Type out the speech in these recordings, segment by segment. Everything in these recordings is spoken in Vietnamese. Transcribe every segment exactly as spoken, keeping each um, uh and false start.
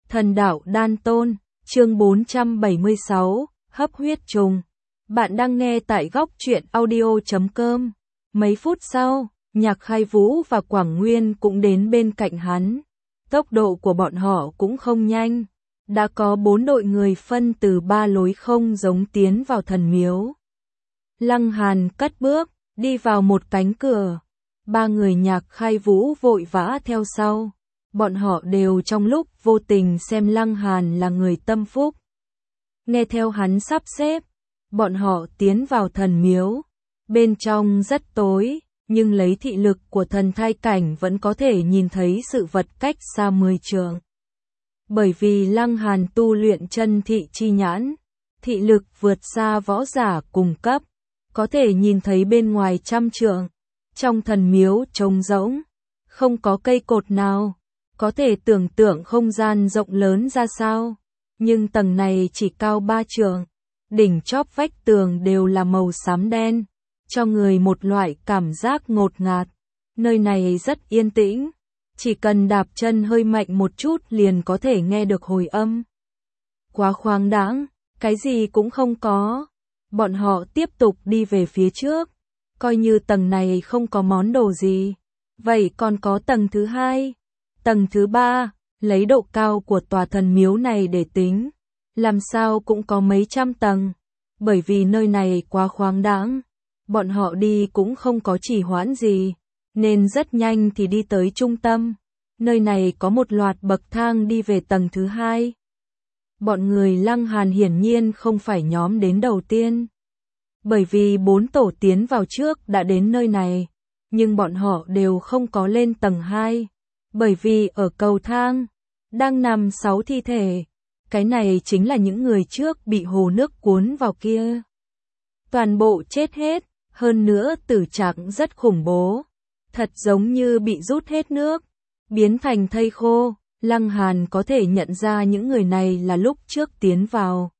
Thần đạo đan tôn, chương bốn trăm bảy mươi sáu, hấp huyết trùng. Bạn đang nghe tại góc truyện audio chấm com. Mấy phút sau, Nhạc Khai Vũ và Quảng Nguyên cũng đến bên cạnh hắn. Tốc độ của bọn họ cũng không nhanh. Đã có bốn đội người phân từ ba lối không giống tiến vào thần miếu. Lăng Hàn cất bước, đi vào một cánh cửa. Ba người Nhạc Khai Vũ vội vã theo sau. Bọn họ đều trong lúc vô tình xem Lăng Hàn là người tâm phúc. Nghe theo hắn sắp xếp, bọn họ tiến vào thần miếu. Bên trong rất tối, nhưng lấy thị lực của thần thai cảnh vẫn có thể nhìn thấy sự vật cách xa mười trượng. Bởi vì Lăng Hàn tu luyện chân thị chi nhãn, thị lực vượt xa võ giả cùng cấp, có thể nhìn thấy bên ngoài trăm trượng. Trong thần miếu trống rỗng, không có cây cột nào, có thể tưởng tượng không gian rộng lớn ra sao. Nhưng tầng này chỉ cao ba trượng, đỉnh chóp vách tường đều là màu xám đen, cho người một loại cảm giác ngột ngạt. Nơi này rất yên tĩnh, chỉ cần đạp chân hơi mạnh một chút liền có thể nghe được hồi âm. Quá khoáng đãng, cái gì cũng không có. Bọn họ tiếp tục đi về phía trước, coi như tầng này không có món đồ gì. Vậy còn có tầng thứ hai, tầng thứ ba, lấy độ cao của tòa thần miếu này để tính, làm sao cũng có mấy trăm tầng. Bởi vì nơi này quá khoáng đãng, bọn họ đi cũng không có trì hoãn gì, nên rất nhanh thì đi tới trung tâm. Nơi này có một loạt bậc thang đi về tầng thứ hai. Bọn người Lăng Hàn hiển nhiên không phải nhóm đến đầu tiên, bởi vì bốn tổ tiến vào trước đã đến nơi này, nhưng bọn họ đều không có lên tầng hai, bởi vì ở cầu thang đang nằm sáu thi thể. Cái này chính là những người trước bị hồ nước cuốn vào kia. Toàn bộ chết hết, hơn nữa tử trạng rất khủng bố, thật giống như bị rút hết nước, biến thành thây khô. Lăng Hàn có thể nhận ra những người này là lúc trước tiến vào.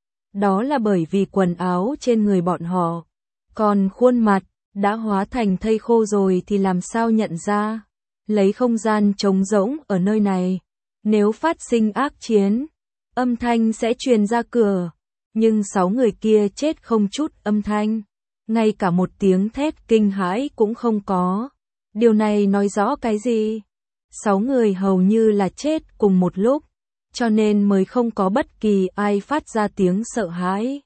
Đó là bởi vì quần áo trên người bọn họ, còn khuôn mặt đã hóa thành thây khô rồi thì làm sao nhận ra. Lấy không gian trống rỗng ở nơi này, nếu phát sinh ác chiến, âm thanh sẽ truyền ra cửa. Nhưng sáu người kia chết không chút âm thanh, ngay cả một tiếng thét kinh hãi cũng không có. Điều này nói rõ cái gì? Sáu người hầu như là chết cùng một lúc, cho nên mới không có bất kỳ ai phát ra tiếng sợ hãi.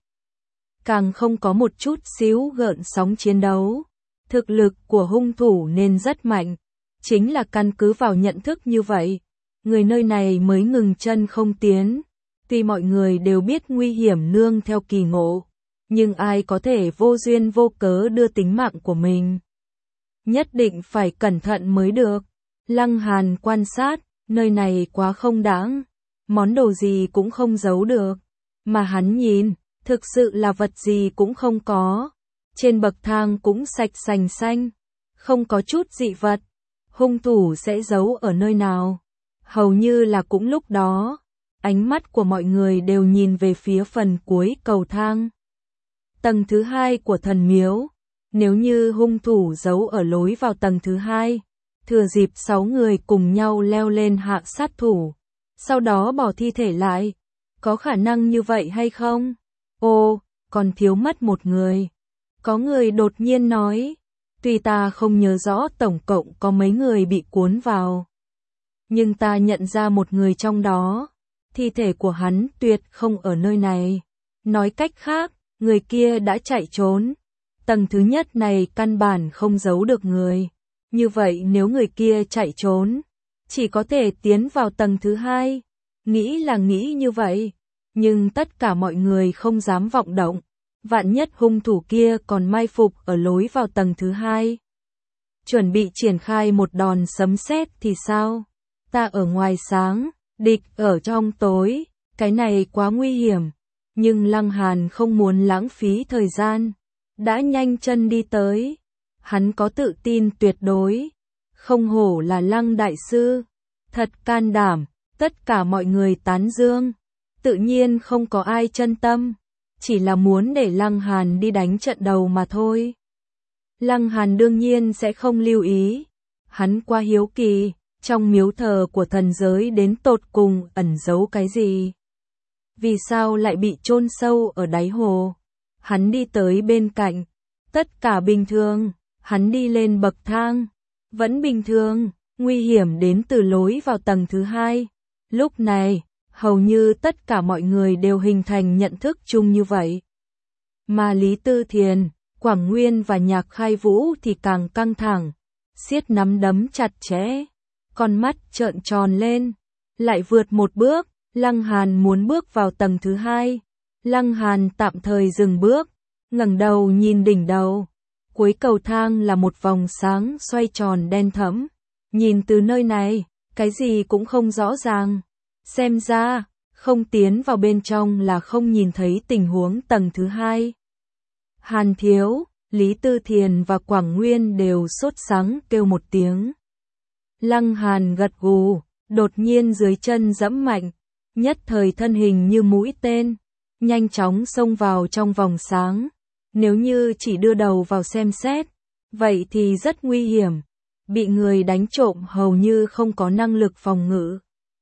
Càng không có một chút xíu gợn sóng chiến đấu. Thực lực của hung thủ nên rất mạnh. Chính là căn cứ vào nhận thức như vậy, người nơi này mới ngừng chân không tiến. Tuy mọi người đều biết nguy hiểm nương theo kỳ ngộ, nhưng ai có thể vô duyên vô cớ đưa tính mạng của mình. Nhất định phải cẩn thận mới được. Lăng Hàn quan sát, nơi này quá không đáng, món đồ gì cũng không giấu được. Mà hắn nhìn, thực sự là vật gì cũng không có. Trên bậc thang cũng sạch sành xanh, không có chút dị vật. Hung thủ sẽ giấu ở nơi nào? Hầu như là cũng lúc đó, ánh mắt của mọi người đều nhìn về phía phần cuối cầu thang. Tầng thứ hai của thần miếu, nếu như hung thủ giấu ở lối vào tầng thứ hai, thừa dịp sáu người cùng nhau leo lên hạ sát thủ, sau đó bỏ thi thể lại, có khả năng như vậy hay không? Ô, còn thiếu mất một người. Có người đột nhiên nói, tuy ta không nhớ rõ tổng cộng có mấy người bị cuốn vào, nhưng ta nhận ra một người trong đó, thi thể của hắn tuyệt không ở nơi này. Nói cách khác, người kia đã chạy trốn. Tầng thứ nhất này căn bản không giấu được người. Như vậy nếu người kia chạy trốn, chỉ có thể tiến vào tầng thứ hai. Nghĩ là nghĩ như vậy, nhưng tất cả mọi người không dám vọng động. Vạn nhất hung thủ kia còn mai phục ở lối vào tầng thứ hai, chuẩn bị triển khai một đòn sấm sét thì sao? Ta ở ngoài sáng, địch ở trong tối, cái này quá nguy hiểm. Nhưng Lăng Hàn không muốn lãng phí thời gian, đã nhanh chân đi tới. Hắn có tự tin tuyệt đối, không hổ là Lăng đại sư, thật can đảm. Tất cả mọi người tán dương, tự nhiên không có ai chân tâm, chỉ là muốn để Lăng Hàn đi đánh trận đầu mà thôi. Lăng Hàn đương nhiên sẽ không lưu ý, hắn quá hiếu kỳ, Trong miếu thờ của thần giới đến tột cùng ẩn giấu cái gì? Vì sao lại bị chôn sâu ở đáy hồ? Hắn đi tới bên cạnh. Tất cả bình thường. Hắn đi lên bậc thang. Vẫn bình thường. Nguy hiểm đến từ lối vào tầng thứ hai. Lúc này, hầu như tất cả mọi người đều hình thành nhận thức chung như vậy. Mà Lý Tư Thiền, Quảng Nguyên và Nhạc Khai Vũ thì càng căng thẳng, siết nắm đấm chặt chẽ, con mắt trợn tròn lên, lại vượt một bước. Lăng Hàn muốn bước vào tầng thứ hai. Lăng Hàn tạm thời dừng bước, ngẩng đầu nhìn đỉnh đầu. Cuối cầu thang là một vòng sáng xoay tròn đen thẫm. Nhìn từ nơi này, cái gì cũng không rõ ràng. Xem ra, không tiến vào bên trong là không nhìn thấy tình huống tầng thứ hai. Hàn Thiếu, Lý Tư Thiền và Quảng Nguyên đều sốt sắng kêu một tiếng. Lăng Hàn gật gù, đột nhiên dưới chân giẫm mạnh, nhất thời thân hình như mũi tên, nhanh chóng xông vào trong vòng sáng. Nếu như chỉ đưa đầu vào xem xét, vậy thì rất nguy hiểm, bị người đánh trộm hầu như không có năng lực phòng ngự.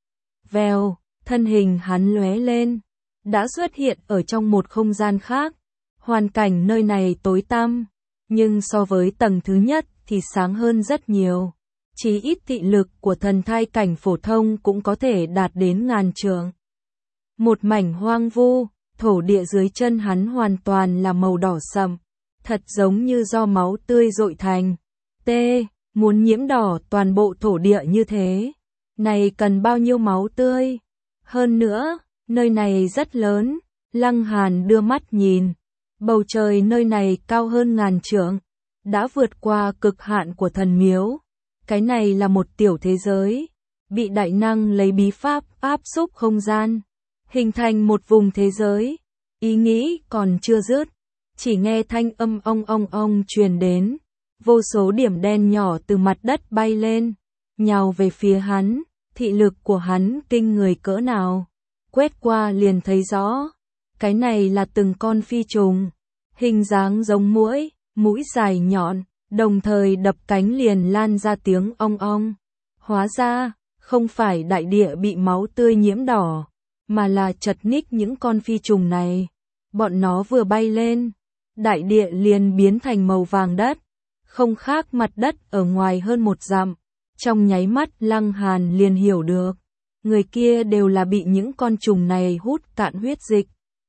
Vèo, thân hình hắn lóe lên, đã xuất hiện ở trong một không gian khác. Hoàn cảnh nơi này tối tăm, nhưng so với tầng thứ nhất thì sáng hơn rất nhiều. Chí ít thị lực của thần thai cảnh phổ thông cũng có thể đạt đến ngàn trượng. Một mảnh hoang vu, thổ địa dưới chân hắn hoàn toàn là màu đỏ sậm, thật giống như do máu tươi dội thành. T, muốn nhiễm đỏ toàn bộ thổ địa như thế, này cần bao nhiêu máu tươi? Hơn nữa, nơi này rất lớn. Lăng Hàn đưa mắt nhìn, bầu trời nơi này cao hơn ngàn trượng, đã vượt qua cực hạn của thần miếu. Cái này là một tiểu thế giới, bị đại năng lấy bí pháp áp xúc không gian, hình thành một vùng thế giới. Ý nghĩ còn chưa dứt, chỉ nghe thanh âm ong ong ong truyền đến, vô số điểm đen nhỏ từ mặt đất bay lên, nhào về phía hắn. Thị lực của hắn kinh người cỡ nào, quét qua liền thấy rõ. Cái này là từng con phi trùng, hình dáng giống muỗi, mũi dài nhọn, đồng thời đập cánh liền lan ra tiếng ong ong. Hóa ra, không phải đại địa bị máu tươi nhiễm đỏ, mà là chật ních những con phi trùng này. Bọn nó vừa bay lên, đại địa liền biến thành màu vàng đất, không khác mặt đất ở ngoài hơn một dặm. Trong nháy mắt Lăng Hàn liền hiểu được, người kia đều là bị những con trùng này hút cạn huyết dịch.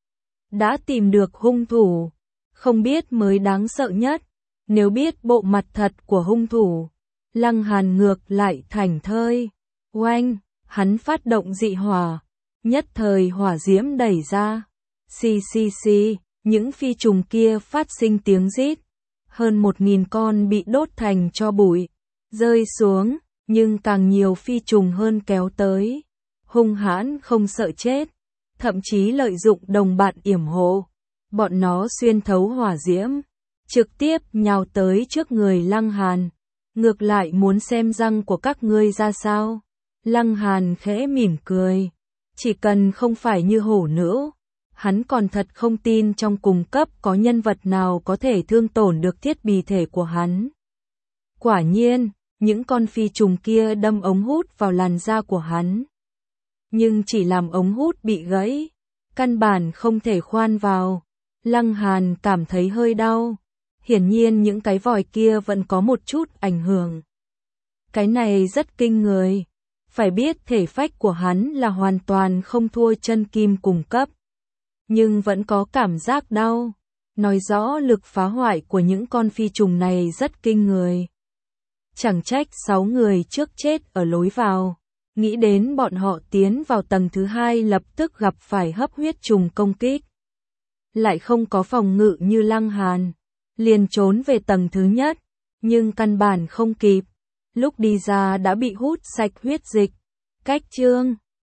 Đã tìm được hung thủ, không biết mới đáng sợ nhất. Nếu biết bộ mặt thật của hung thủ, Lăng Hàn ngược lại thảnh thơi. Oanh, hắn phát động dị hỏa, nhất thời hỏa diễm đẩy ra. Xì xì xì, những phi trùng kia phát sinh tiếng rít. Hơn một nghìn con bị đốt thành tro bụi, rơi xuống, nhưng càng nhiều phi trùng hơn kéo tới. Hung hãn không sợ chết, thậm chí lợi dụng đồng bạn yểm hộ. Bọn nó xuyên thấu hỏa diễm, trực tiếp nhào tới trước người Lăng Hàn. Ngược lại muốn xem răng của các ngươi ra sao. Lăng Hàn khẽ mỉm cười. Chỉ cần không phải như hổ nữ, hắn còn thật không tin trong cùng cấp có nhân vật nào có thể thương tổn được thiết bị thể của hắn. Quả nhiên, những con phi trùng kia đâm ống hút vào làn da của hắn. Nhưng chỉ làm ống hút bị gãy, căn bản không thể khoan vào. Lăng Hàn cảm thấy hơi đau. Hiển nhiên những cái vòi kia vẫn có một chút ảnh hưởng. Cái này rất kinh người. Phải biết thể phách của hắn là hoàn toàn không thua chân kim cùng cấp. Nhưng vẫn có cảm giác đau. Nói rõ lực phá hoại của những con phi trùng này rất kinh người. Chẳng trách sáu người trước chết ở lối vào. Nghĩ đến bọn họ tiến vào tầng thứ hai lập tức gặp phải hấp huyết trùng công kích. Lại không có phòng ngự như Lăng Hàn. Liền trốn về tầng thứ nhất. Nhưng căn bản không kịp. Lúc đi ra đã bị hút sạch huyết dịch. Cách chương